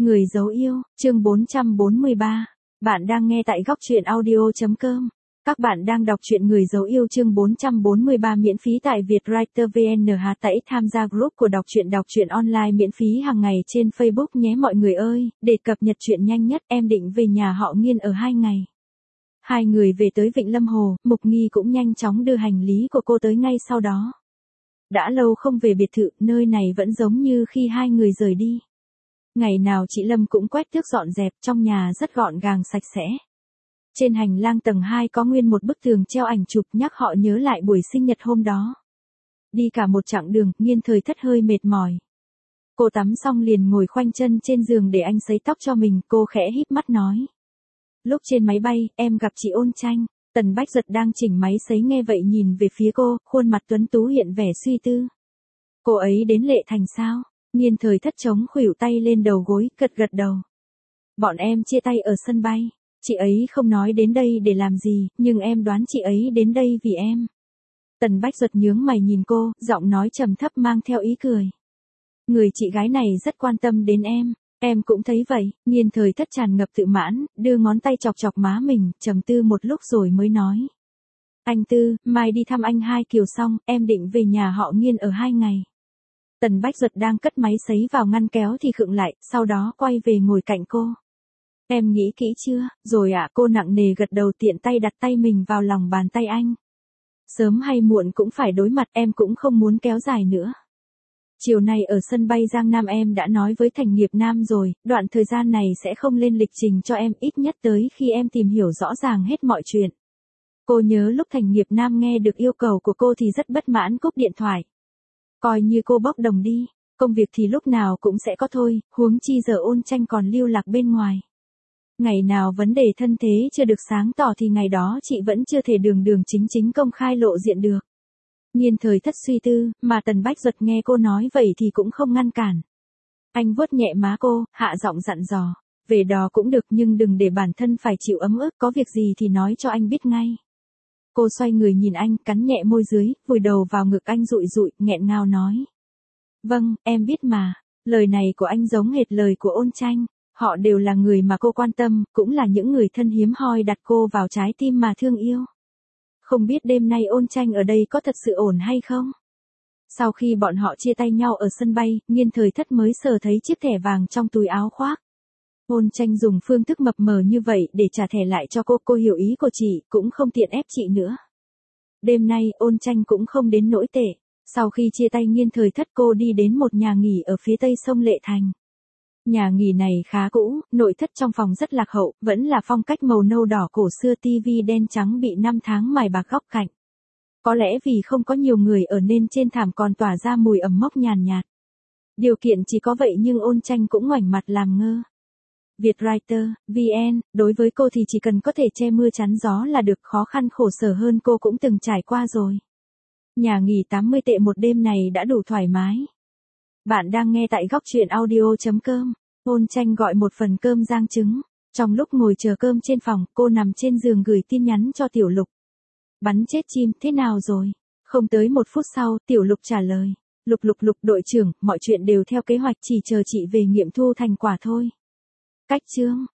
Người dấu yêu, chương 443. Bạn đang nghe tại góc truyện audio.com. Các bạn đang đọc truyện Người dấu yêu chương 443 miễn phí tại Vietwriter VN. Hãy tham gia group của đọc truyện online miễn phí hàng ngày trên Facebook nhé mọi người ơi. Để cập nhật truyện nhanh nhất, em định về nhà họ Nghiên ở 2 ngày. Hai người về tới Vịnh Lâm Hồ, Mục Nghi cũng nhanh chóng đưa hành lý của cô tới ngay sau đó. Đã lâu không về biệt thự, nơi này vẫn giống như khi hai người rời đi. Ngày nào chị Lâm cũng quét tước dọn dẹp, trong nhà rất gọn gàng sạch sẽ. Trên hành lang tầng 2 có nguyên một bức tường treo ảnh chụp nhắc họ nhớ lại buổi sinh nhật hôm đó. Đi cả một chặng đường, Nghiên Thời Thất hơi mệt mỏi. Cô tắm xong liền ngồi khoanh chân trên giường để anh sấy tóc cho mình, cô khẽ híp mắt nói. Lúc trên máy bay, em gặp chị Ôn Tranh. Tần Bách Giật đang chỉnh máy sấy nghe vậy nhìn về phía cô, khuôn mặt tuấn tú hiện vẻ suy tư. Cô ấy đến Lệ Thành sao? Nghiên Thời Thất chống khuỷu tay lên đầu gối, gật gật đầu. Bọn em chia tay ở sân bay. Chị ấy không nói đến đây để làm gì, nhưng em đoán chị ấy đến đây vì em. Tần Bách Giật nhướng mày nhìn cô, giọng nói trầm thấp mang theo ý cười. Người chị gái này rất quan tâm đến em cũng thấy vậy. Nghiên Thời Thất tràn ngập tự mãn, đưa ngón tay chọc chọc má mình, trầm tư một lúc rồi mới nói. Anh Tư, mai đi thăm anh Hai Kiều xong, em định về nhà họ Nghiên ở 2 ngày. Tần Bách Giật đang cất máy sấy vào ngăn kéo thì khựng lại, sau đó quay về ngồi cạnh cô. Em nghĩ kỹ chưa? Rồi ạ, cô nặng nề gật đầu tiện tay đặt tay mình vào lòng bàn tay anh. Sớm hay muộn cũng phải đối mặt, em cũng không muốn kéo dài nữa. Chiều nay ở sân bay Giang Nam em đã nói với Thành Nghiệp Nam rồi, đoạn thời gian này sẽ không lên lịch trình cho em, ít nhất tới khi em tìm hiểu rõ ràng hết mọi chuyện. Cô nhớ lúc Thành Nghiệp Nam nghe được yêu cầu của cô thì rất bất mãn cúp điện thoại. Coi như cô bốc đồng đi, công việc thì lúc nào cũng sẽ có thôi, huống chi giờ Ôn Tranh còn lưu lạc bên ngoài. Ngày nào vấn đề thân thế chưa được sáng tỏ thì ngày đó chị vẫn chưa thể đường đường chính chính công khai lộ diện được. Nghiên Thời Thất suy tư, mà Tần Bách Giật nghe cô nói vậy thì cũng không ngăn cản. Anh vuốt nhẹ má cô, hạ giọng dặn dò, về đò cũng được nhưng đừng để bản thân phải chịu ấm ức, có việc gì thì nói cho anh biết ngay. Cô xoay người nhìn anh, cắn nhẹ môi dưới, vùi đầu vào ngực anh dụi dụi, nghẹn ngào nói. Vâng, em biết mà, lời này của anh giống hệt lời của Ôn Tranh, họ đều là người mà cô quan tâm, cũng là những người thân hiếm hoi đặt cô vào trái tim mà thương yêu. Không biết đêm nay Ôn Tranh ở đây có thật sự ổn hay không? Sau khi bọn họ chia tay nhau ở sân bay, Nghiên Thời Thất mới sờ thấy chiếc thẻ vàng trong túi áo khoác. Ôn Tranh dùng phương thức mập mờ như vậy để trả thẻ lại cho cô hiểu ý của chị, cũng không tiện ép chị nữa. Đêm nay, Ôn Tranh cũng không đến nỗi tệ. Sau khi chia tay Nghiên Thời Thất cô đi đến một nhà nghỉ ở phía tây sông Lệ Thành. Nhà nghỉ này khá cũ, nội thất trong phòng rất lạc hậu, vẫn là phong cách màu nâu đỏ cổ xưa, tivi đen trắng bị 5 tháng mài bạc góc cạnh. Có lẽ vì không có nhiều người ở nên trên thảm còn tỏa ra mùi ẩm mốc nhàn nhạt. Điều kiện chỉ có vậy nhưng Ôn Tranh cũng ngoảnh mặt làm ngơ. Vietwriter, VN, đối với cô thì chỉ cần có thể che mưa chắn gió là được, khó khăn khổ sở hơn cô cũng từng trải qua rồi. Nhà nghỉ 80 tệ một đêm này đã đủ thoải mái. Bạn đang nghe tại góc truyện audio.com. Ôn Tranh gọi một phần cơm rang trứng. Trong lúc ngồi chờ cơm trên phòng, cô nằm trên giường gửi tin nhắn cho Tiểu Lục. Bắn chết chim, thế nào rồi? Không tới 1 phút sau, Tiểu Lục trả lời. Lục đội trưởng, mọi chuyện đều theo kế hoạch, chỉ chờ chị về nghiệm thu thành quả thôi. Cách chương.